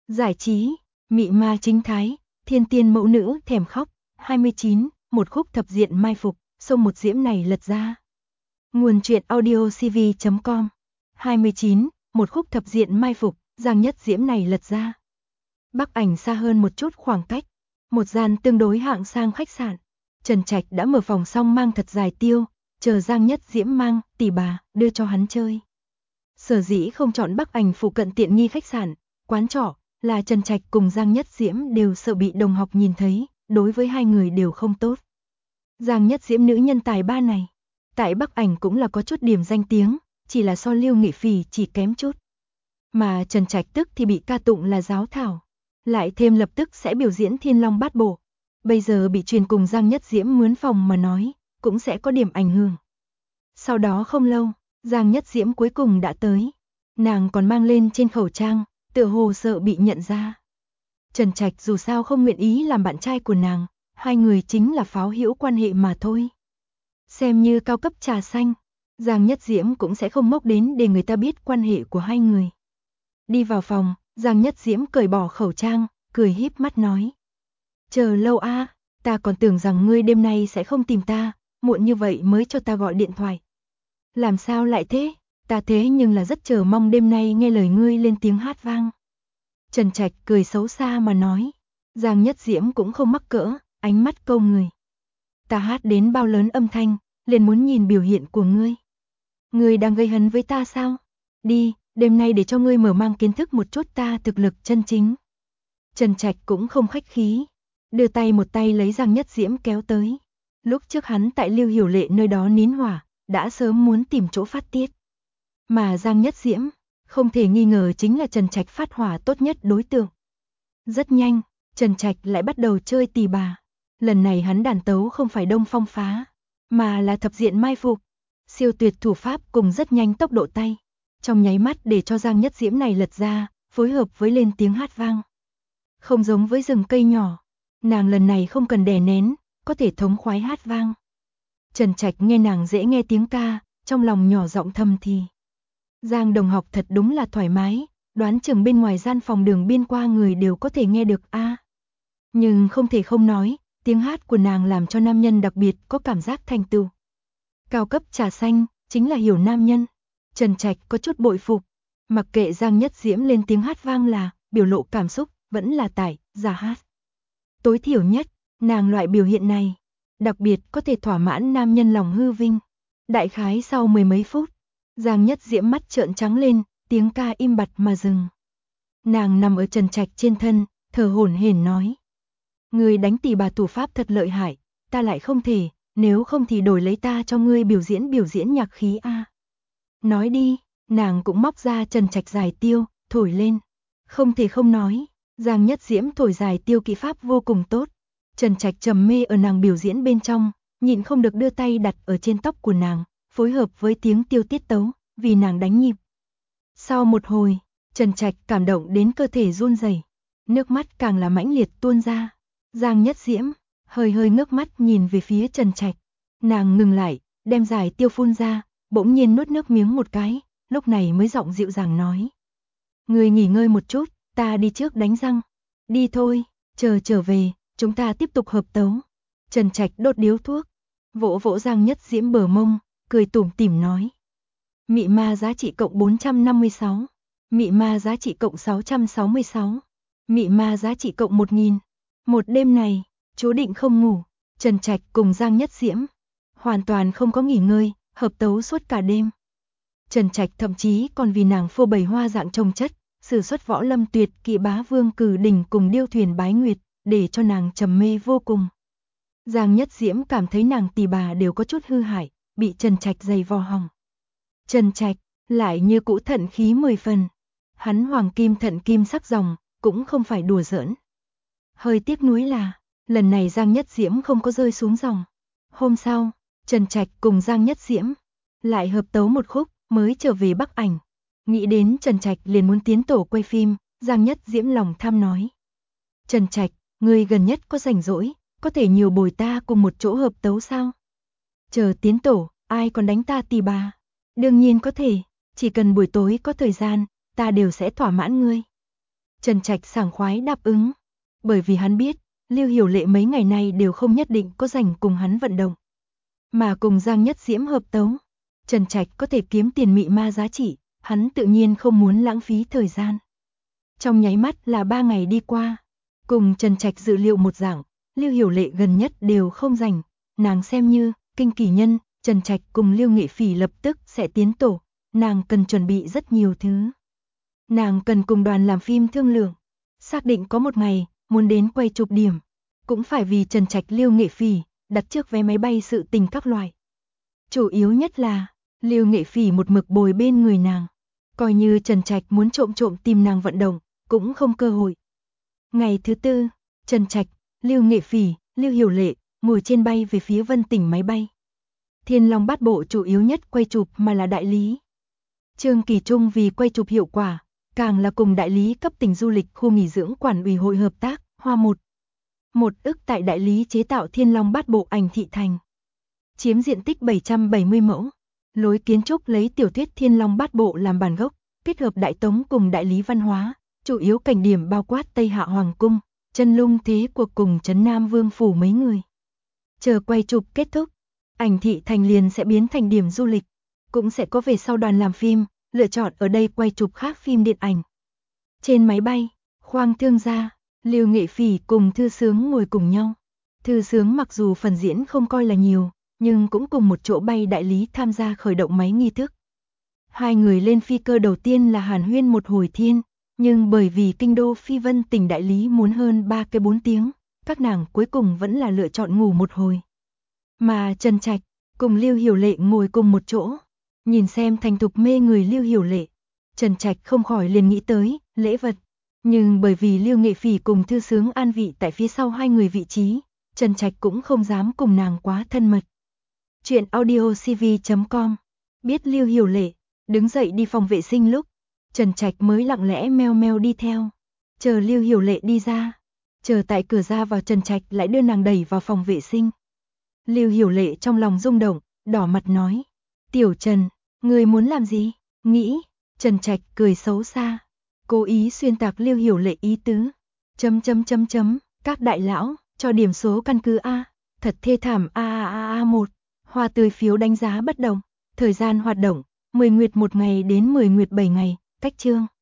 Giải trí, mị ma chính thái, thiên tiên mẫu nữ thèm khóc, 29, một khúc thập diện mai phục, sông một diễm này lật ra. Nguồn truyện audio cv.com 29, một khúc thập diện mai phục, Giang Nhất Diễm này lật ra. Bắc Ảnh xa hơn một chút khoảng cách, một gian tương đối hạng sang khách sạn. Trần Trạch đã mở phòng xong mang thật dài tiêu, chờ Giang Nhất Diễm mang tỷ bà đưa cho hắn chơi. Sở dĩ không chọn Bắc Ảnh phụ cận tiện nghi khách sạn, quán trọ, là Trần Trạch cùng Giang Nhất Diễm đều sợ bị đồng học nhìn thấy, đối với hai người đều không tốt. Giang Nhất Diễm nữ nhân tài ba này, tại Bắc Ảnh cũng là có chút điểm danh tiếng, chỉ là so Lưu Nghị Phỉ chỉ kém chút. Mà Trần Trạch tức thì bị ca tụng là giáo thảo, lại thêm lập tức sẽ biểu diễn Thiên Long Bát Bộ. Bây giờ bị truyền cùng Giang Nhất Diễm mướn phòng mà nói, cũng sẽ có điểm ảnh hưởng. Sau đó không lâu, Giang Nhất Diễm cuối cùng đã tới. Nàng còn mang lên trên khẩu trang, tựa hồ sợ bị nhận ra. Trần Trạch dù sao không nguyện ý làm bạn trai của nàng, hai người chính là pháo hữu quan hệ mà thôi. Xem như cao cấp trà xanh, Giang Nhất Diễm cũng sẽ không mốc đến để người ta biết quan hệ của hai người. Đi vào phòng, Giang Nhất Diễm cởi bỏ khẩu trang, cười híp mắt nói. Chờ lâu a, ta còn tưởng rằng ngươi đêm nay sẽ không tìm ta, muộn như vậy mới cho ta gọi điện thoại. Làm sao lại thế, ta thế nhưng là rất chờ mong đêm nay nghe lời ngươi lên tiếng hát vang. Trần Trạch cười xấu xa mà nói. Giang Nhất Diễm cũng không mắc cỡ, ánh mắt câu người. Ta hát đến bao lớn âm thanh, liền muốn nhìn biểu hiện của ngươi. Ngươi đang gây hấn với ta sao? Đi, đêm nay để cho ngươi mở mang kiến thức một chút ta thực lực chân chính. Trần Trạch cũng không khách khí, đưa tay một tay lấy Giang Nhất Diễm kéo tới. Lúc trước hắn tại Lưu Hiểu Lệ nơi đó nín hỏa, đã sớm muốn tìm chỗ phát tiết. Mà Giang Nhất Diễm, không thể nghi ngờ chính là Trần Trạch phát hỏa tốt nhất đối tượng. Rất nhanh, Trần Trạch lại bắt đầu chơi tỳ bà. Lần này hắn đàn tấu không phải Đông Phong phá, mà là thập diện mai phục. Siêu tuyệt thủ pháp cùng rất nhanh tốc độ tay. Trong nháy mắt để cho Giang Nhất Diễm này lật ra, phối hợp với lên tiếng hát vang. Không giống với rừng cây nhỏ, nàng lần này không cần đè nén, có thể thống khoái hát vang. Trần Trạch nghe nàng dễ nghe tiếng ca, trong lòng nhỏ giọng thầm thì. Giang đồng học thật đúng là thoải mái, đoán chừng bên ngoài gian phòng đường biên qua người đều có thể nghe được a. Nhưng không thể không nói, tiếng hát của nàng làm cho nam nhân đặc biệt có cảm giác thành tựu. Cao cấp trà xanh, chính là hiểu nam nhân. Trần Trạch có chút bội phục, mặc kệ Giang Nhất Diễm lên tiếng hát vang là, biểu lộ cảm xúc, vẫn là tải, giả hát. Tối thiểu nhất, nàng loại biểu hiện này, đặc biệt có thể thỏa mãn nam nhân lòng hư vinh. Đại khái sau mười mấy phút, Giang Nhất Diễm mắt trợn trắng lên, tiếng ca im bặt mà dừng. Nàng nằm ở Trần Trạch trên thân, thở hổn hển nói. Ngươi đánh tỳ bà thủ pháp thật lợi hại, ta lại không thể, nếu không thì đổi lấy ta cho ngươi biểu diễn nhạc khí a. Nói đi, nàng cũng móc ra Trần Trạch dài tiêu, thổi lên. Không thể không nói, Giang Nhất Diễm thổi dài tiêu kỹ pháp vô cùng tốt. Trần Trạch trầm mê ở nàng biểu diễn bên trong, nhịn không được đưa tay đặt ở trên tóc của nàng, phối hợp với tiếng tiêu tiết tấu, vì nàng đánh nhịp. Sau một hồi, Trần Trạch cảm động đến cơ thể run rẩy, nước mắt càng là mãnh liệt tuôn ra. Giang Nhất Diễm hơi hơi ngước mắt nhìn về phía Trần Trạch, nàng ngừng lại, đem dài tiêu phun ra, bỗng nhiên nuốt nước miếng một cái, lúc này mới giọng dịu dàng nói: "Ngươi nghỉ ngơi một chút, ta đi trước đánh răng." "Đi thôi, chờ trở về, chúng ta tiếp tục hợp tấu." Trần Trạch đốt điếu thuốc, vỗ vỗ Giang Nhất Diễm bờ mông, cười tủm tỉm nói: "Mị ma giá trị cộng 456, mị ma giá trị cộng 666, mị ma giá trị cộng 1000. Một đêm này, chú định không ngủ." Trần Trạch cùng Giang Nhất Diễm hoàn toàn không có nghỉ ngơi, hợp tấu suốt cả đêm. Trần Trạch thậm chí còn vì nàng phô bày hoa dạng trông chất, sử xuất võ lâm tuyệt kỵ Bá Vương Cử Đỉnh cùng điêu thuyền bái nguyệt, để cho nàng trầm mê vô cùng. Giang Nhất Diễm cảm thấy nàng tỳ bà đều có chút hư hại, bị Trần Trạch giày vò hỏng. Trần Trạch lại như cũ thận khí 10 phần. Hắn hoàng kim thận kim sắc ròng, cũng không phải đùa giỡn. Hơi tiếc nuối là, lần này Giang Nhất Diễm không có rơi xuống ròng. Hôm sau, Trần Trạch cùng Giang Nhất Diễm lại hợp tấu một khúc, mới trở về Bắc Ảnh. Nghĩ đến Trần Trạch liền muốn tiến tổ quay phim, Giang Nhất Diễm lòng tham nói: "Trần Trạch, ngươi gần nhất có rảnh rỗi, có thể nhiều bồi ta cùng một chỗ hợp tấu sao? Chờ tiến tổ, ai còn đánh ta tỳ bà?" "Đương nhiên có thể, chỉ cần buổi tối có thời gian, ta đều sẽ thỏa mãn ngươi." Trần Trạch sảng khoái đáp ứng, bởi vì hắn biết, Lưu Hiểu Lệ mấy ngày nay đều không nhất định có rảnh cùng hắn vận động, mà cùng Giang Nhất Diễm hợp tấu. Trần Trạch có thể kiếm tiền mị ma giá trị, hắn tự nhiên không muốn lãng phí thời gian. Trong nháy mắt là 3 ngày đi qua, cùng Trần Trạch dự liệu một dạng, Lưu Hiểu Lệ gần nhất đều không rảnh, nàng xem như kinh kỳ nhân, Trần Trạch cùng Lưu Nghệ Phỉ lập tức sẽ tiến tổ, nàng cần chuẩn bị rất nhiều thứ. Nàng cần cùng đoàn làm phim thương lượng, xác định có một ngày muốn đến quay chụp điểm, cũng phải vì Trần Trạch Lưu Nghệ Phỉ đặt trước vé máy bay sự tình các loại. Chủ yếu nhất là Lưu Nghệ Phỉ một mực bồi bên người nàng, coi như Trần Trạch muốn trộm tìm nàng vận động, cũng không cơ hội. Ngày thứ tư, Trần Trạch, Lưu Nghệ Phỉ, Lưu Hiểu Lệ ngồi trên bay về phía Vân Tỉnh máy bay. Thiên Long Bát Bộ chủ yếu nhất quay chụp mà là đại lý. Trương Kỳ Trung vì quay chụp hiệu quả, càng là cùng đại lý cấp tỉnh du lịch khu nghỉ dưỡng quản ủy hội hợp tác, hoa một ức tại đại lý chế tạo Thiên Long Bát Bộ ảnh thị thành. Chiếm diện tích 770 mẫu. Lối kiến trúc lấy tiểu thuyết Thiên Long Bát Bộ làm bản gốc, kết hợp đại tống cùng đại lý văn hóa, chủ yếu cảnh điểm bao quát Tây Hạ Hoàng cung, Chân Lung Thế Cuộc cùng Trấn Nam Vương phủ mấy người. Chờ quay chụp kết thúc, ảnh thị thành liền sẽ biến thành điểm du lịch, cũng sẽ có về sau đoàn làm phim, lựa chọn ở đây quay chụp khác phim điện ảnh. Trên máy bay, Khoang Thương Gia, Lưu Nghệ Phỉ cùng Thư Sướng ngồi cùng nhau. Thư Sướng mặc dù phần diễn không coi là nhiều, nhưng cũng cùng một chỗ bay đại lý tham gia khởi động máy nghi thức. Hai người lên phi cơ đầu tiên là hàn huyên một hồi thiên, nhưng bởi vì kinh đô Phi Vân tỉnh đại lý muốn hơn 3-4 tiếng, các nàng cuối cùng vẫn là lựa chọn ngủ một hồi. Mà Trần Trạch cùng Lưu Hiểu Lệ ngồi cùng một chỗ, nhìn xem thành thục mê người Lưu Hiểu Lệ, Trần Trạch không khỏi liền nghĩ tới lễ vật, nhưng bởi vì Lưu Nghệ Phỉ cùng Thư Sướng an vị tại phía sau hai người vị trí, Trần Trạch cũng không dám cùng nàng quá thân mật. Chuyện audiocv.com. Biết Lưu Hiểu Lệ đứng dậy đi phòng vệ sinh lúc, Trần Trạch mới lặng lẽ meo meo đi theo, chờ Lưu Hiểu Lệ đi ra, chờ tại cửa ra vào Trần Trạch lại đưa nàng đẩy vào phòng vệ sinh. Lưu Hiểu Lệ trong lòng rung động, đỏ mặt nói: "Tiểu Trần, ngươi muốn làm gì?" "Nghĩ." Trần Trạch cười xấu xa, cố ý xuyên tạc Lưu Hiểu Lệ ý tứ. Các đại lão, cho điểm số căn cứ A, thật thê thảm A1. Hoa tươi phiếu đánh giá bất đồng, thời gian hoạt động, 10 nguyệt 1 ngày đến 10 nguyệt 7 ngày, cách chương.